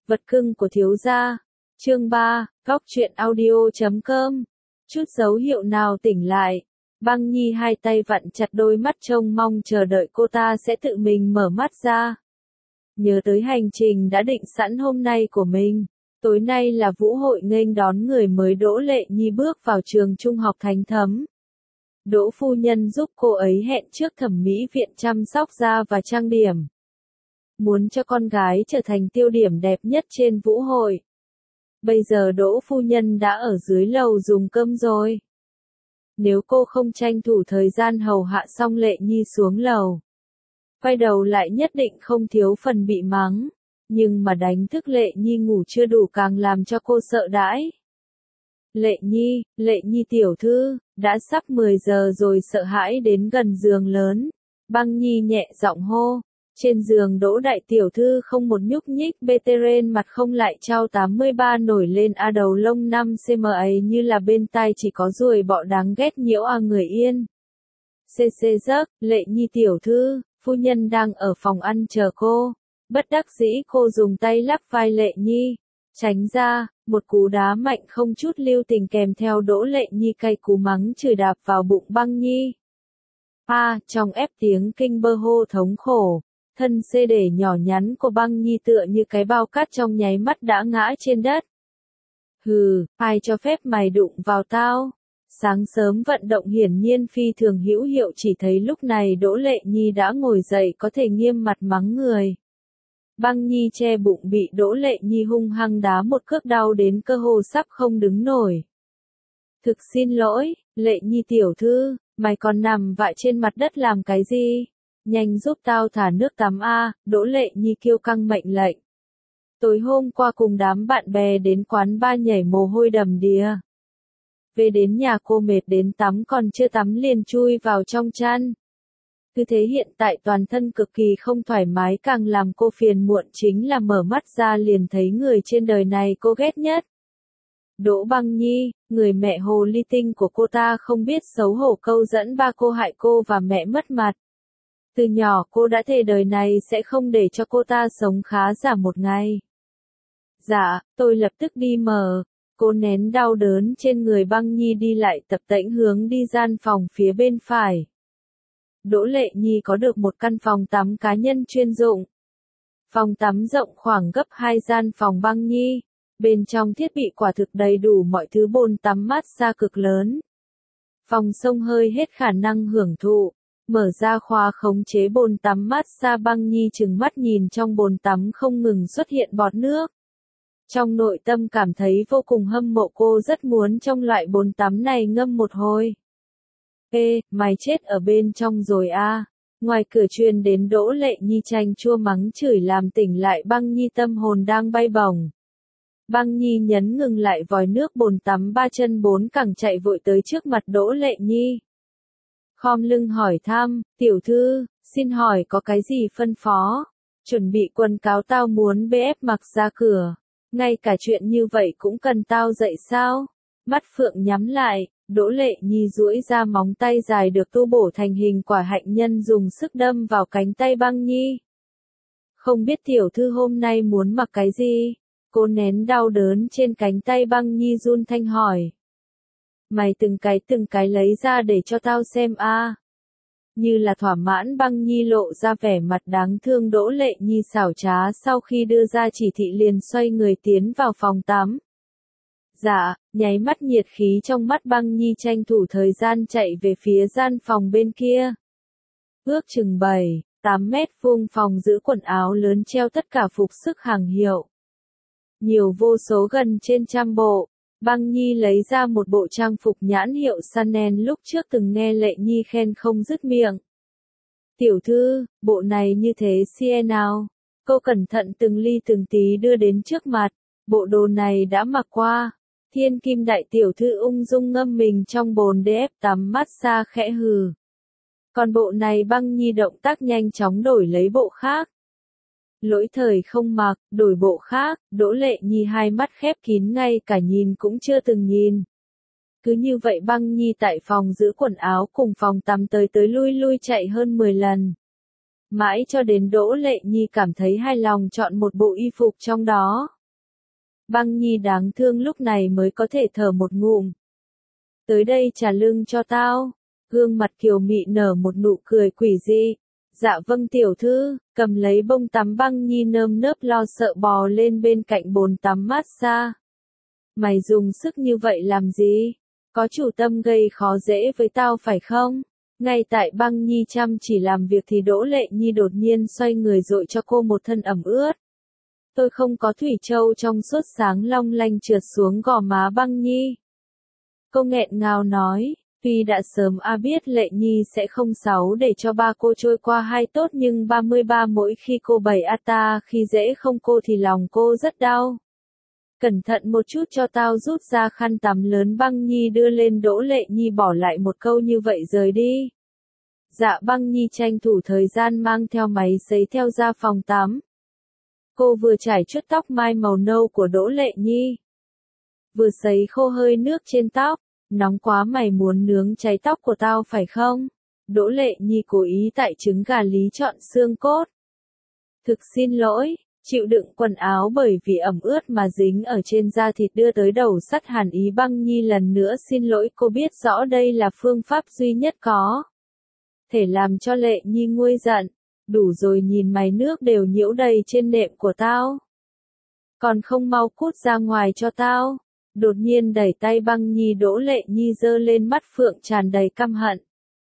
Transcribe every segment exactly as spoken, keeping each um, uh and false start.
Vật cưng của thiếu gia. Chương ba, góc truyện audio chấm com. Chút dấu hiệu nào tỉnh lại. Băng Nhi hai tay vặn chặt đôi mắt trông mong chờ đợi cô ta sẽ tự mình mở mắt ra. Nhớ tới hành trình đã định sẵn hôm nay của mình. Tối nay là vũ hội nghênh đón người mới Đỗ Lệ Nhi bước vào trường trung học Thánh Thấm. Đỗ phu nhân giúp cô ấy hẹn trước thẩm mỹ viện chăm sóc da và trang điểm. Muốn cho con gái trở thành tiêu điểm đẹp nhất trên vũ hội. Bây giờ Đỗ phu nhân đã ở dưới lầu dùng cơm rồi. Nếu cô không tranh thủ thời gian hầu hạ xong Lệ Nhi xuống lầu, quay đầu lại nhất định không thiếu phần bị mắng. Nhưng mà đánh thức Lệ Nhi ngủ chưa đủ càng làm cho cô sợ đãi. Lệ Nhi, Lệ Nhi tiểu thư, đã sắp mười giờ rồi, sợ hãi đến gần giường lớn. Băng Nhi nhẹ giọng hô. Trên giường Đỗ đại tiểu thư không một nhúc nhích, Beethoven mặt không lại trao tám mươi ba nổi lên a đầu lông năm xăng-ti-mét ấy như là bên tai chỉ có ruồi bọ đáng ghét nhiễu a người yên. Xê xê giấc, Lệ Nhi tiểu thư, phu nhân đang ở phòng ăn chờ cô. Bất đắc dĩ cô dùng tay lắc vai Lệ Nhi. Tránh ra, một cú đá mạnh không chút lưu tình kèm theo Đỗ Lệ Nhi cay cú mắng chửi đạp vào bụng Băng Nhi. A, à, trong ép tiếng kinh bơ hô thống khổ. Thân xê để nhỏ nhắn của Băng Nhi tựa như cái bao cát trong nháy mắt đã ngã trên đất. Hừ, ai cho phép mày đụng vào tao? Sáng sớm vận động hiển nhiên phi thường hữu hiệu, chỉ thấy lúc này Đỗ Lệ Nhi đã ngồi dậy có thể nghiêm mặt mắng người. Băng Nhi che bụng bị Đỗ Lệ Nhi hung hăng đá một cước đau đến cơ hồ sắp không đứng nổi. Thực xin lỗi, Lệ Nhi tiểu thư, mày còn nằm vạ trên mặt đất làm cái gì? Nhanh giúp tao thả nước tắm a, Đỗ Lệ Nhi kiêu căng mệnh lệnh. Tối hôm qua cùng đám bạn bè đến quán bar nhảy mồ hôi đầm đìa. Về đến nhà cô mệt đến tắm còn chưa tắm liền chui vào trong chăn. Cứ thế hiện tại toàn thân cực kỳ không thoải mái, càng làm cô phiền muộn chính là mở mắt ra liền thấy người trên đời này cô ghét nhất. Đỗ Băng Nhi, người mẹ hồ ly tinh của cô ta không biết xấu hổ câu dẫn ba cô hại cô và mẹ mất mặt. Từ nhỏ cô đã thề đời này sẽ không để cho cô ta sống khá giả một ngày. Dạ, tôi lập tức đi mở. Cô nén đau đớn trên người Băng Nhi đi lại tập tễnh hướng đi gian phòng phía bên phải. Đỗ Lệ Nhi có được một căn phòng tắm cá nhân chuyên dụng. Phòng tắm rộng khoảng gấp hai gian phòng Băng Nhi. Bên trong thiết bị quả thực đầy đủ mọi thứ, bồn tắm massage cực lớn. Phòng xông hơi hết khả năng hưởng thụ. Mở ra khóa khống chế bồn tắm massage, Băng Nhi trừng mắt nhìn trong bồn tắm không ngừng xuất hiện bọt nước. Trong nội tâm cảm thấy vô cùng hâm mộ, cô rất muốn trong loại bồn tắm này ngâm một hồi. Ê, mày chết ở bên trong rồi a. À. Ngoài cửa truyền đến Đỗ Lệ Nhi chanh chua mắng chửi làm tỉnh lại Băng Nhi tâm hồn đang bay bổng. Băng Nhi nhấn ngừng lại vòi nước bồn tắm, ba chân bốn cẳng chạy vội tới trước mặt Đỗ Lệ Nhi. Khom lưng hỏi thăm, tiểu thư, xin hỏi có cái gì phân phó? Chuẩn bị quần cáo, tao muốn bê ép mặc ra cửa. Ngay cả chuyện như vậy cũng cần tao dạy sao? Mắt phượng nhắm lại, Đỗ Lệ Nhi duỗi ra móng tay dài được tu bổ thành hình quả hạnh nhân dùng sức đâm vào cánh tay Băng Nhi. Không biết tiểu thư hôm nay muốn mặc cái gì? Cô nén đau đớn trên cánh tay Băng Nhi run thanh hỏi. Mày từng cái từng cái lấy ra để cho tao xem a. À. Như là thỏa mãn, Băng Nhi lộ ra vẻ mặt đáng thương. Đỗ Lệ Nhi xảo trá sau khi đưa ra chỉ thị liền xoay người tiến vào phòng tắm. Dạ, nháy mắt nhiệt khí trong mắt Băng Nhi tranh thủ thời gian chạy về phía gian phòng bên kia. Ước chừng bảy, tám mét vuông phòng giữ quần áo lớn treo tất cả phục sức hàng hiệu. Nhiều vô số gần trên trăm bộ. Băng Nhi lấy ra một bộ trang phục nhãn hiệu Chanel lúc trước từng nghe Lệ Nhi khen không dứt miệng. Tiểu thư, bộ này như thế xie nào? Cô cẩn thận từng ly từng tí đưa đến trước mặt. Bộ đồ này đã mặc qua. Thiên Kim đại tiểu thư ung dung ngâm mình trong bồn đê ép tắm massage khẽ hừ. Còn bộ này Băng Nhi động tác nhanh chóng đổi lấy bộ khác. Lỗi thời không mặc, đổi bộ khác. Đỗ Lệ Nhi hai mắt khép kín, ngay cả nhìn cũng chưa từng nhìn. Cứ như vậy Băng Nhi tại phòng giữ quần áo cùng phòng tắm tới tới lui lui chạy hơn mười lần. Mãi cho đến Đỗ Lệ Nhi cảm thấy hài lòng chọn một bộ y phục trong đó. Băng Nhi đáng thương lúc này mới có thể thở một ngụm. Tới đây trả lưng cho tao. Gương mặt kiều mị nở một nụ cười quỷ dị. Dạ vâng tiểu thư, cầm lấy bông tắm. Băng Nhi nơm nớp lo sợ bò lên bên cạnh bồn tắm massage. Mày dùng sức như vậy làm gì? Có chủ tâm gây khó dễ với tao phải không? Ngay tại Băng Nhi chăm chỉ làm việc thì Đỗ Lệ Nhi đột nhiên xoay người dội cho cô một thân ẩm ướt. Tôi không có thủy châu trong suốt sáng long lanh trượt xuống gò má Băng Nhi. Cô nghẹn ngào nói, tuy đã sớm a biết Lệ Nhi sẽ không xấu để cho ba cô trôi qua hai tốt nhưng ba mươi ba mỗi khi cô bày a ta khi dễ không cô thì lòng cô rất đau. Cẩn thận một chút cho tao rút ra khăn tắm lớn. Băng Nhi đưa lên. Đỗ Lệ Nhi bỏ lại một câu như vậy rời đi. Dạ Băng Nhi tranh thủ thời gian mang theo máy sấy theo ra phòng tắm. Cô vừa chải chuốt tóc mai màu nâu của Đỗ Lệ Nhi, vừa sấy khô hơi nước trên tóc. Nóng quá mày muốn nướng cháy tóc của tao phải không? Đỗ Lệ Nhi cố ý tại trứng gà lý chọn xương cốt. Thực xin lỗi, chịu đựng quần áo bởi vì ẩm ướt mà dính ở trên da thịt đưa tới đầu sắt hàn ý. Băng Nhi lần nữa xin lỗi. Cô biết rõ đây là phương pháp duy nhất có thể làm cho Lệ Nhi nguôi giận. Đủ rồi, nhìn mày nước đều nhiễu đầy trên nệm của tao. Còn không mau cút ra ngoài cho tao. Đột nhiên đẩy tay Băng Nhi. Đỗ Lệ Nhi giơ lên mắt phượng tràn đầy căm hận.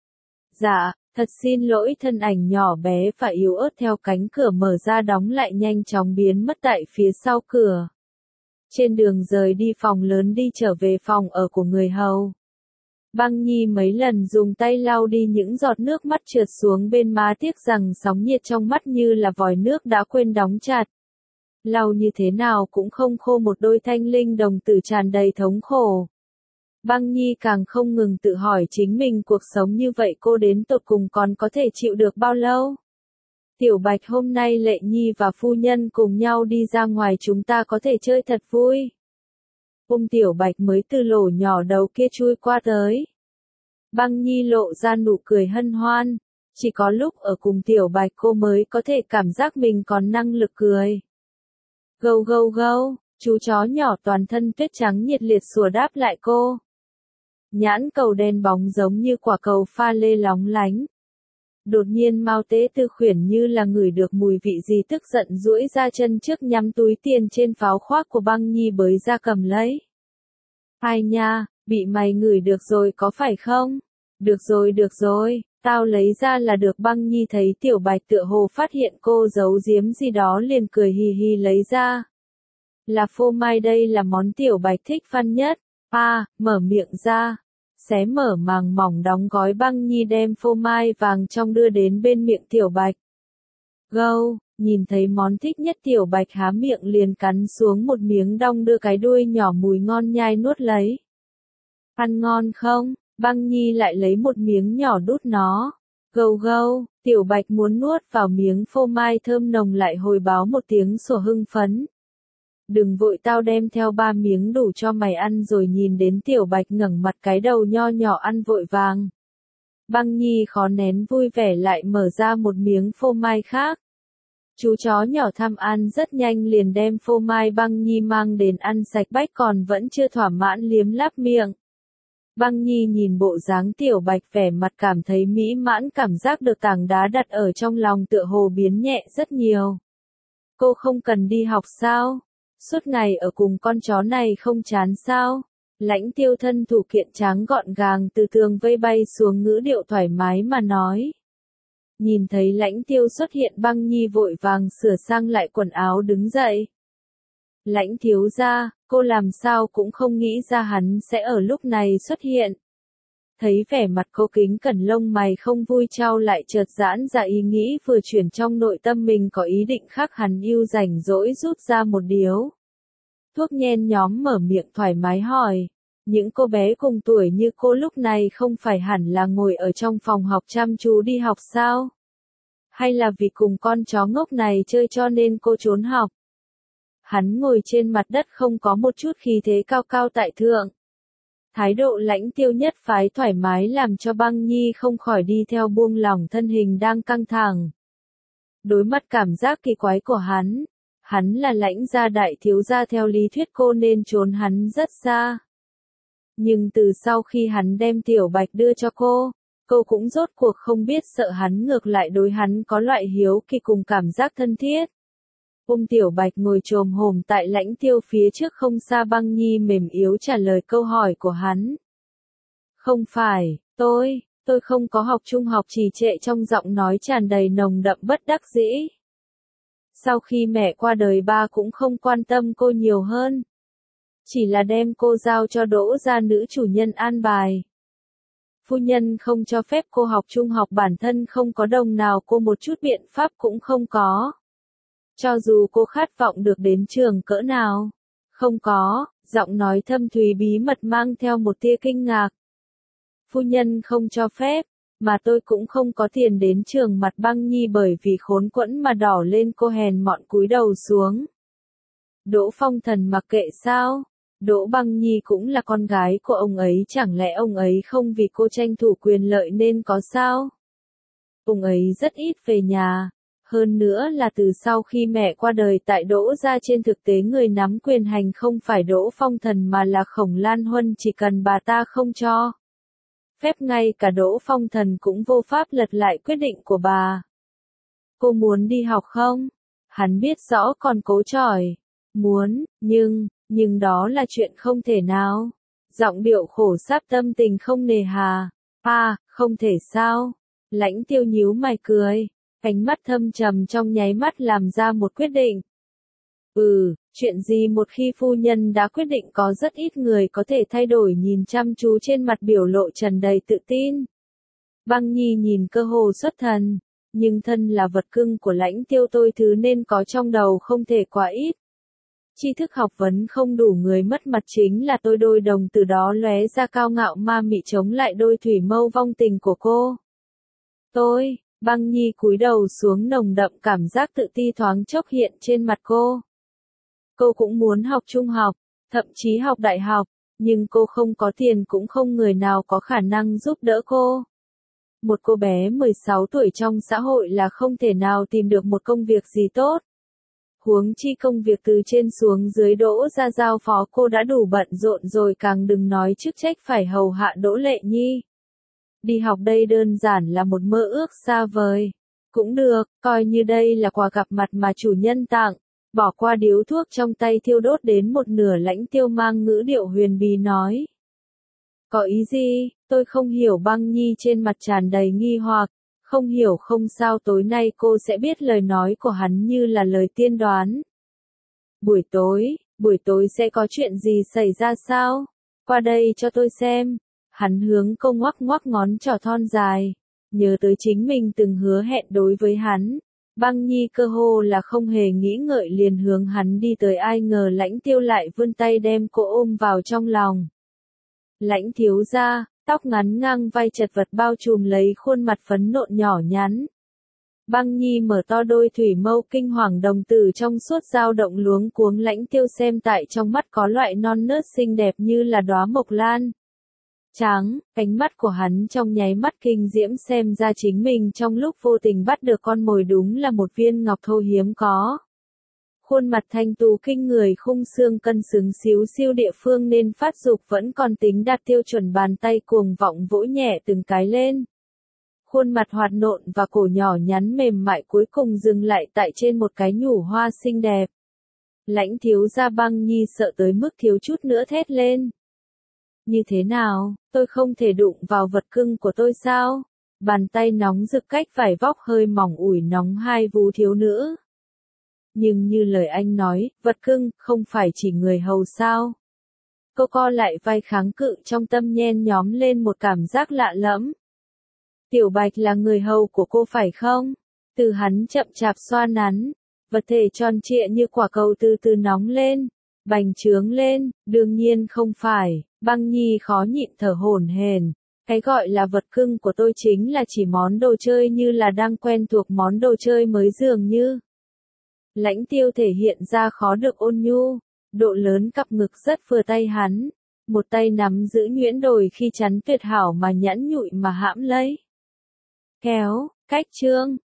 Dạ, thật xin lỗi. Thân ảnh nhỏ bé và yếu ớt theo cánh cửa mở ra đóng lại nhanh chóng biến mất tại phía sau cửa. Trên đường rời đi phòng lớn đi trở về phòng ở của người hầu, Băng Nhi mấy lần dùng tay lau đi những giọt nước mắt trượt xuống bên má, tiếc rằng sóng nhiệt trong mắt như là vòi nước đã quên đóng chặt. Lau như thế nào cũng không khô một đôi thanh linh đồng tử tràn đầy thống khổ. Băng Nhi càng không ngừng tự hỏi chính mình, cuộc sống như vậy cô đến tột cùng còn có thể chịu được bao lâu? Tiểu Bạch, hôm nay Lệ Nhi và phu nhân cùng nhau đi ra ngoài, chúng ta có thể chơi thật vui. Ôm Tiểu Bạch mới từ lỗ nhỏ đầu kia chui qua tới. Băng Nhi lộ ra nụ cười hân hoan. Chỉ có lúc ở cùng Tiểu Bạch cô mới có thể cảm giác mình còn năng lực cười. Gâu gâu gâu, chú chó nhỏ toàn thân tuyết trắng nhiệt liệt sủa đáp lại cô. Nhãn cầu đen bóng giống như quả cầu pha lê lóng lánh. Đột nhiên Mao Tế Tư khuyển như là ngửi được mùi vị gì, tức giận duỗi ra chân trước nhắm túi tiền trên pháo khoác của Băng Nhi bới ra cầm lấy. Ai nha, bị mày ngửi được rồi có phải không? Được rồi được rồi, tao lấy ra là được. Băng Nhi thấy Tiểu Bạch tựa hồ phát hiện cô giấu giếm gì đó liền cười hì hì lấy ra. Là phô mai, đây là món Tiểu Bạch thích ăn nhất. À, mở miệng ra. Xé mở màng mỏng đóng gói. Băng Nhi đem phô mai vàng trong đưa đến bên miệng Tiểu Bạch. Gâu, nhìn thấy món thích nhất Tiểu Bạch há miệng liền cắn xuống một miếng, đong đưa cái đuôi nhỏ mùi ngon nhai nuốt lấy. Ăn ngon không? Băng Nhi lại lấy một miếng nhỏ đút nó. Gâu gâu, Tiểu Bạch muốn nuốt vào miếng phô mai thơm nồng lại hồi báo một tiếng sủa hưng phấn. Đừng vội, tao đem theo ba miếng đủ cho mày ăn rồi. Nhìn đến Tiểu Bạch ngẩng mặt, cái đầu nho nhỏ ăn vội vàng. Băng Nhi khó nén vui vẻ lại mở ra một miếng phô mai khác. Chú chó nhỏ tham ăn rất nhanh liền đem phô mai Băng Nhi mang đến ăn sạch bách, còn vẫn chưa thỏa mãn liếm láp miệng. Băng Nhi nhìn bộ dáng Tiểu Bạch vẻ mặt cảm thấy mỹ mãn, cảm giác được tảng đá đặt ở trong lòng tựa hồ biến nhẹ rất nhiều. Cô không cần đi học sao? Suốt ngày ở cùng con chó này không chán sao? Lãnh Tiêu thân thủ kiện trắng gọn gàng từ tường vây bay xuống, ngữ điệu thoải mái mà nói. Nhìn thấy Lãnh Tiêu xuất hiện, Băng Nhi vội vàng sửa sang lại quần áo đứng dậy. Lãnh thiếu gia, cô làm sao cũng không nghĩ ra hắn sẽ ở lúc này xuất hiện. Thấy vẻ mặt cô kính cẩn, lông mày không vui trao lại chợt giãn ra, ý nghĩ vừa chuyển trong nội tâm mình có ý định khác. Hắn yêu rảnh rỗi rút ra một điếu thuốc nhen nhóm, mở miệng thoải mái hỏi. Những cô bé cùng tuổi như cô lúc này không phải hẳn là ngồi ở trong phòng học chăm chú đi học sao? Hay là vì cùng con chó ngốc này chơi cho nên cô trốn học? Hắn ngồi trên mặt đất không có một chút khí thế cao cao tại thượng. Thái độ Lãnh Tiêu nhất phái thoải mái làm cho Băng Nhi không khỏi đi theo buông lỏng thân hình đang căng thẳng. Đối mặt cảm giác kỳ quái của hắn, Hắn là Lãnh gia đại thiếu gia, theo lý thuyết cô nên trốn hắn rất xa. Nhưng từ sau khi hắn đem Tiểu Bạch đưa cho cô, cô cũng rốt cuộc không biết sợ hắn, ngược lại đối hắn có loại hiếu kỳ cùng cảm giác thân thiết. Ôm Tiểu Bạch ngồi chồm hổm tại Lãnh Tiêu phía trước không xa, Băng Nhi mềm yếu trả lời câu hỏi của hắn. Không phải, tôi, tôi không có học trung học, trì trệ trong giọng nói tràn đầy nồng đậm bất đắc dĩ. Sau khi mẹ qua đời ba cũng không quan tâm cô nhiều hơn. Chỉ là đem cô giao cho Đỗ gia nữ chủ nhân an bài. Phu nhân không cho phép cô học trung học, bản thân không có đồng nào, cô một chút biện pháp cũng không có. Cho dù cô khát vọng được đến trường cỡ nào. Không có, giọng nói thâm thúy bí mật mang theo một tia kinh ngạc. Phu nhân không cho phép, mà tôi cũng không có tiền đến trường, mặt Băng Nhi bởi vì khốn quẫn mà đỏ lên, cô hèn mọn cúi đầu xuống. Đỗ Phong Thần mặc kệ sao? Đỗ Băng Nhi cũng là con gái của ông ấy, chẳng lẽ ông ấy không vì cô tranh thủ quyền lợi nên có sao? Ông ấy rất ít về nhà. Hơn nữa là từ sau khi mẹ qua đời tại Đỗ gia, trên thực tế người nắm quyền hành không phải Đỗ Phong Thần mà là Khổng Lan Huân, chỉ cần bà ta không cho phép, ngay cả Đỗ Phong Thần cũng vô pháp lật lại quyết định của bà. Cô muốn đi học không? Hắn biết rõ còn cố chỏi. Muốn, nhưng, nhưng đó là chuyện không thể nào. Giọng điệu khổ sáp, tâm tình không nề hà. À, không thể sao? Lãnh Tiêu nhíu mày cười. Ánh mắt thâm trầm trong nháy mắt làm ra một quyết định. Ừ, chuyện gì một khi phu nhân đã quyết định có rất ít người có thể thay đổi, nhìn chăm chú trên mặt biểu lộ tràn đầy tự tin. Băng Nhi nhìn cơ hồ xuất thần, nhưng thân là vật cưng của Lãnh Tiêu, tôi thứ nên có trong đầu không thể quá ít. Tri thức học vấn không đủ, người mất mặt chính là tôi, đôi đồng từ đó lóe ra cao ngạo ma mị chống lại đôi thủy mâu vong tình của cô. Tôi, Băng Nhi cúi đầu xuống, nồng đậm cảm giác tự ti thoáng chốc hiện trên mặt cô. Cô cũng muốn học trung học, thậm chí học đại học, nhưng cô không có tiền, cũng không người nào có khả năng giúp đỡ cô. Một cô bé mười sáu tuổi trong xã hội là không thể nào tìm được một công việc gì tốt. Huống chi công việc từ trên xuống dưới Đỗ gia giao phó cô đã đủ bận rộn rồi, càng đừng nói chức trách phải hầu hạ Đỗ Lệ Nhi. Đi học đây đơn giản là một mơ ước xa vời. Cũng được, coi như đây là quà gặp mặt mà chủ nhân tặng. Bỏ qua điếu thuốc trong tay thiêu đốt đến một nửa, Lãnh Tiêu mang ngữ điệu huyền bí nói. Có ý gì? Tôi không hiểu. Băng Nhi trên mặt tràn đầy nghi hoặc. Không hiểu không sao, tối nay cô sẽ biết. Lời nói của hắn như là lời tiên đoán. Buổi tối, buổi tối sẽ có chuyện gì xảy ra sao? Qua đây cho tôi xem. Hắn hướng cô ngoắc ngoắc ngón trỏ thon dài. Nhớ tới chính mình từng hứa hẹn đối với hắn. Băng Nhi cơ hồ là không hề nghĩ ngợi liền hướng hắn đi tới, ai ngờ Lãnh Tiêu lại vươn tay đem cô ôm vào trong lòng. Lãnh thiếu gia, tóc ngắn ngang vai chật vật bao trùm lấy khuôn mặt phấn nộn nhỏ nhắn. Băng Nhi mở to đôi thủy mâu kinh hoàng đồng tử trong suốt dao động luống cuống, Lãnh Tiêu xem tại trong mắt có loại non nớt xinh đẹp như là đóa mộc lan. Trắng, ánh mắt của hắn trong nháy mắt kinh diễm, xem ra chính mình trong lúc vô tình bắt được con mồi đúng là một viên ngọc thô hiếm có. Khuôn mặt thanh tú kinh người, khung xương cân xứng xíu xiu, địa phương nên phát dục vẫn còn tính đạt tiêu chuẩn, bàn tay cuồng vọng vỗ nhẹ từng cái lên. Khuôn mặt hoạt nộn và cổ nhỏ nhắn mềm mại cuối cùng dừng lại tại trên một cái nhủ hoa xinh đẹp. Lãnh thiếu gia, Băng Nhi sợ tới mức thiếu chút nữa thét lên. Như thế nào, tôi không thể đụng vào vật cưng của tôi sao? Bàn tay nóng rực cách vải vóc hơi mỏng ủi nóng hai vú thiếu nữ. Nhưng như lời anh nói, vật cưng không phải chỉ người hầu sao? Cô co lại vai kháng cự, trong tâm nhen nhóm lên một cảm giác lạ lẫm. Tiểu Bạch là người hầu của cô phải không? Từ hắn chậm chạp xoa nắn, vật thể tròn trịa như quả cầu từ từ nóng lên, bành trướng lên. Đương nhiên không phải. Băng Nhi khó nhịn thở hổn hển. Cái gọi là vật cưng của tôi chính là chỉ món đồ chơi, như là đang quen thuộc món đồ chơi mới dường như. Lãnh Tiêu thể hiện ra khó được ôn nhu, độ lớn cặp ngực rất vừa tay hắn, một tay nắm giữ nhuyễn đồi khi chắn tuyệt hảo mà nhẵn nhụi mà hãm lấy. Kéo, cách trương,